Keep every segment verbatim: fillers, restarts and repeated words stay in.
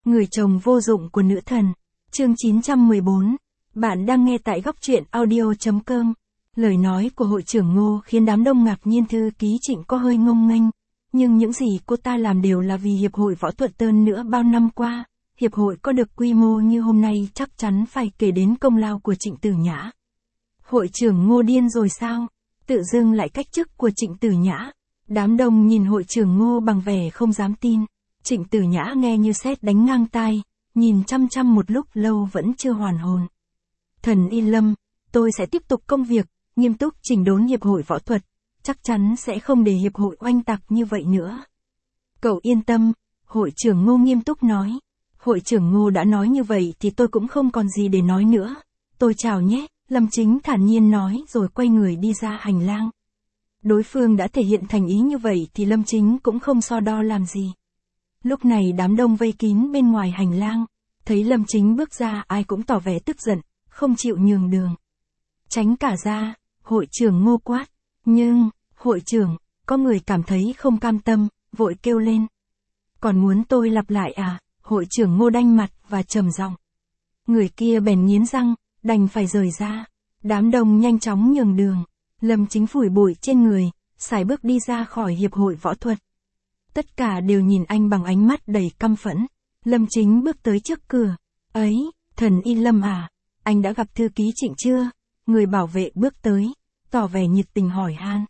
Người chồng vô dụng của nữ thần. Chương chín trăm mười bốn. Bạn đang nghe tại góc truyện audio chấm com. Lời nói của hội trưởng Ngô khiến đám đông ngạc nhiên. Thư ký Trịnh có hơi ngông nghênh. Nhưng những gì cô ta làm đều là vì Hiệp hội Võ thuật Tơn nữa. Bao năm qua, Hiệp hội có được quy mô như hôm nay chắc chắn phải kể đến công lao của Trịnh Tử Nhã. Hội trưởng Ngô điên rồi sao? Tự dưng lại cách chức của Trịnh Tử Nhã. Đám đông nhìn hội trưởng Ngô bằng vẻ không dám tin. Trịnh Tử Nhã nghe như sét đánh ngang tai, nhìn chăm chăm một lúc lâu vẫn chưa hoàn hồn. Thần yên lâm, tôi sẽ tiếp tục công việc, nghiêm túc chỉnh đốn Hiệp hội Võ thuật, chắc chắn sẽ không để Hiệp hội oanh tạc như vậy nữa. Cậu yên tâm, hội trưởng Ngô nghiêm túc nói. Hội trưởng Ngô đã nói như vậy thì tôi cũng không còn gì để nói nữa. Tôi chào nhé, Lâm Chính thản nhiên nói rồi quay người đi ra hành lang. Đối phương đã thể hiện thành ý như vậy thì Lâm Chính cũng không so đo làm gì. Lúc này đám đông vây kín bên ngoài hành lang, thấy Lâm Chính bước ra ai cũng tỏ vẻ tức giận, không chịu nhường đường. Tránh cả ra, hội trưởng Ngô quát. Nhưng, hội trưởng, có người cảm thấy không cam tâm, vội kêu lên. Còn muốn tôi lặp lại à? Hội trưởng Ngô đanh mặt và trầm giọng. Người kia bèn nghiến răng, đành phải rời ra. Đám đông nhanh chóng nhường đường. Lâm Chính phủi bụi trên người, sải bước đi ra khỏi Hiệp hội Võ thuật. Tất cả đều nhìn anh bằng ánh mắt đầy căm phẫn. Lâm Chính bước tới trước cửa. Ấy, thần y Lâm à, anh đã gặp thư ký Trịnh chưa? Người bảo vệ bước tới, tỏ vẻ nhiệt tình hỏi han.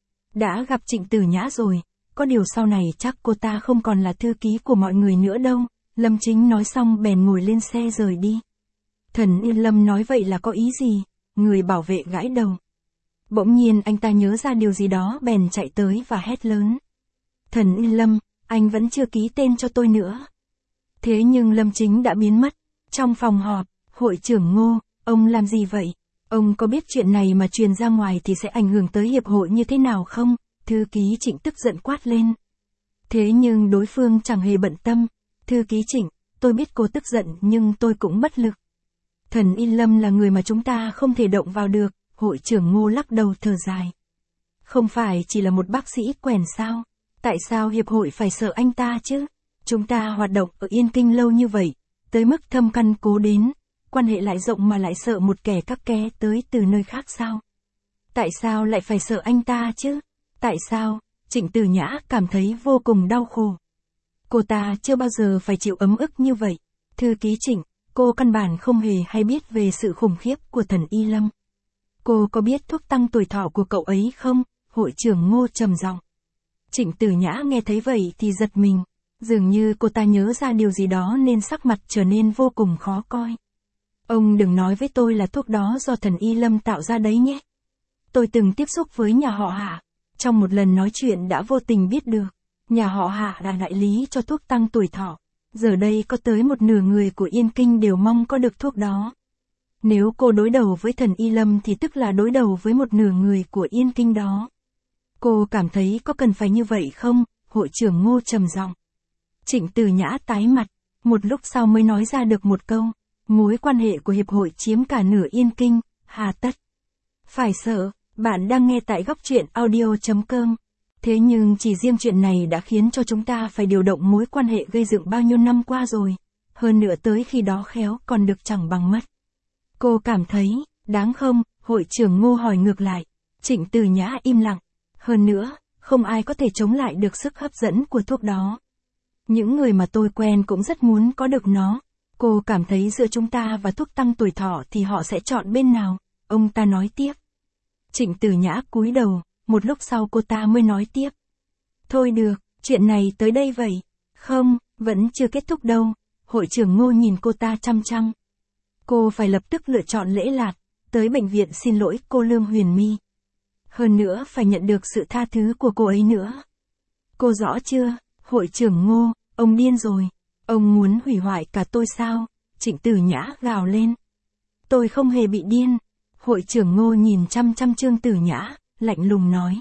Đã gặp Trịnh Tử Nhã rồi, có điều sau này chắc cô ta không còn là thư ký của mọi người nữa đâu. Lâm Chính nói xong bèn ngồi lên xe rời đi. Thần y Lâm nói vậy là có ý gì? Người bảo vệ gãi đầu. Bỗng nhiên anh ta nhớ ra điều gì đó bèn chạy tới và hét lớn. Thần y Lâm, anh vẫn chưa ký tên cho tôi nữa. Thế nhưng Lâm Chính đã biến mất. Trong phòng họp, hội trưởng Ngô, ông làm gì vậy? Ông có biết chuyện này mà truyền ra ngoài thì sẽ ảnh hưởng tới hiệp hội như thế nào không? Thư ký Trịnh tức giận quát lên. Thế nhưng đối phương chẳng hề bận tâm. Thư ký Trịnh, tôi biết cô tức giận nhưng tôi cũng bất lực. Thần y Lâm là người mà chúng ta không thể động vào được. Hội trưởng Ngô lắc đầu thở dài. Không phải chỉ là một bác sĩ quèn sao? Tại sao hiệp hội phải sợ anh ta chứ? Chúng ta hoạt động ở Yên Kinh lâu như vậy, tới mức thâm căn cố đến, quan hệ lại rộng mà lại sợ một kẻ các ké tới từ nơi khác sao? Tại sao lại phải sợ anh ta chứ? Tại sao? Trịnh Tử Nhã cảm thấy vô cùng đau khổ. Cô ta chưa bao giờ phải chịu ấm ức như vậy. Thư ký Trịnh, cô căn bản không hề hay biết về sự khủng khiếp của thần y Lâm. Cô có biết thuốc tăng tuổi thọ của cậu ấy không? Hội trưởng Ngô trầm giọng. Trịnh Tử Nhã nghe thấy vậy thì giật mình. Dường như cô ta nhớ ra điều gì đó nên sắc mặt trở nên vô cùng khó coi. Ông đừng nói với tôi là thuốc đó do thần y Lâm tạo ra đấy nhé. Tôi từng tiếp xúc với nhà họ Hạ. Trong một lần nói chuyện đã vô tình biết được. Nhà họ Hạ là đại lý cho thuốc tăng tuổi thọ. Giờ đây có tới một nửa người của Yên Kinh đều mong có được thuốc đó. Nếu cô đối đầu với thần y Lâm thì tức là đối đầu với một nửa người của Yên Kinh đó. Cô cảm thấy có cần phải như vậy không? Hội trưởng Ngô trầm giọng. Trịnh Tử Nhã tái mặt, một lúc sau mới nói ra được một câu. Mối quan hệ của hiệp hội chiếm cả nửa Yên Kinh, hà tất. Phải sợ, bạn đang nghe tại góc truyện audio chấm com. Thế nhưng chỉ riêng chuyện này đã khiến cho chúng ta phải điều động mối quan hệ gây dựng bao nhiêu năm qua rồi. Hơn nữa tới khi đó khéo còn được chẳng bằng mất. Cô cảm thấy, đáng không? Hội trưởng Ngô hỏi ngược lại. Trịnh Tử Nhã im lặng. Hơn nữa, không ai có thể chống lại được sức hấp dẫn của thuốc đó. Những người mà tôi quen cũng rất muốn có được nó. Cô cảm thấy giữa chúng ta và thuốc tăng tuổi thọ thì họ sẽ chọn bên nào? Ông ta nói tiếp. Trịnh Tử Nhã cúi đầu, một lúc sau cô ta mới nói tiếp. Thôi được, chuyện này tới đây vậy. Không, vẫn chưa kết thúc đâu. Hội trưởng Ngô nhìn cô ta chăm chăm. Cô phải lập tức lựa chọn lễ lạt, tới bệnh viện xin lỗi cô Lương Huyền My. Hơn nữa phải nhận được sự tha thứ của cô ấy nữa. Cô rõ chưa? Hội trưởng Ngô, ông điên rồi. Ông muốn hủy hoại cả tôi sao? Trịnh Tử Nhã gào lên. Tôi không hề bị điên. Hội trưởng Ngô nhìn chăm chăm Trương Tử Nhã, lạnh lùng nói.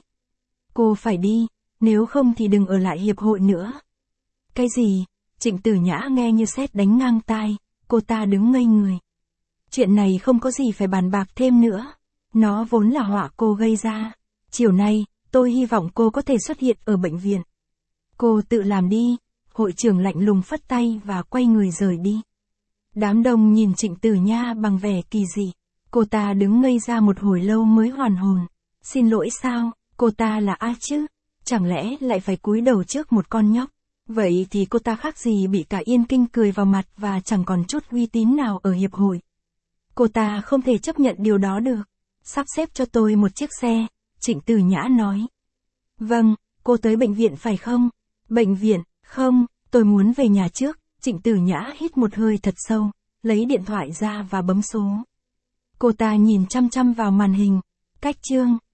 Cô phải đi, nếu không thì đừng ở lại hiệp hội nữa. Cái gì? Trịnh Tử Nhã nghe như sét đánh ngang tai, cô ta đứng ngây người. Chuyện này không có gì phải bàn bạc thêm nữa. Nó vốn là họa cô gây ra. Chiều nay, tôi hy vọng cô có thể xuất hiện ở bệnh viện. Cô tự làm đi. Hội trưởng lạnh lùng phất tay và quay người rời đi. Đám đông nhìn Trịnh Tử Nha bằng vẻ kỳ dị. Cô ta đứng ngây ra một hồi lâu mới hoàn hồn. Xin lỗi sao, cô ta là ai chứ? Chẳng lẽ lại phải cúi đầu trước một con nhóc? Vậy thì cô ta khác gì bị cả Yên Kinh cười vào mặt và chẳng còn chút uy tín nào ở hiệp hội. Cô ta không thể chấp nhận điều đó được. Sắp xếp cho tôi một chiếc xe, Trịnh Tử Nhã nói. Vâng, cô tới bệnh viện phải không? Bệnh viện, không, tôi muốn về nhà trước. Trịnh Tử Nhã hít một hơi thật sâu, lấy điện thoại ra và bấm số. Cô ta nhìn chăm chăm vào màn hình. Cách chương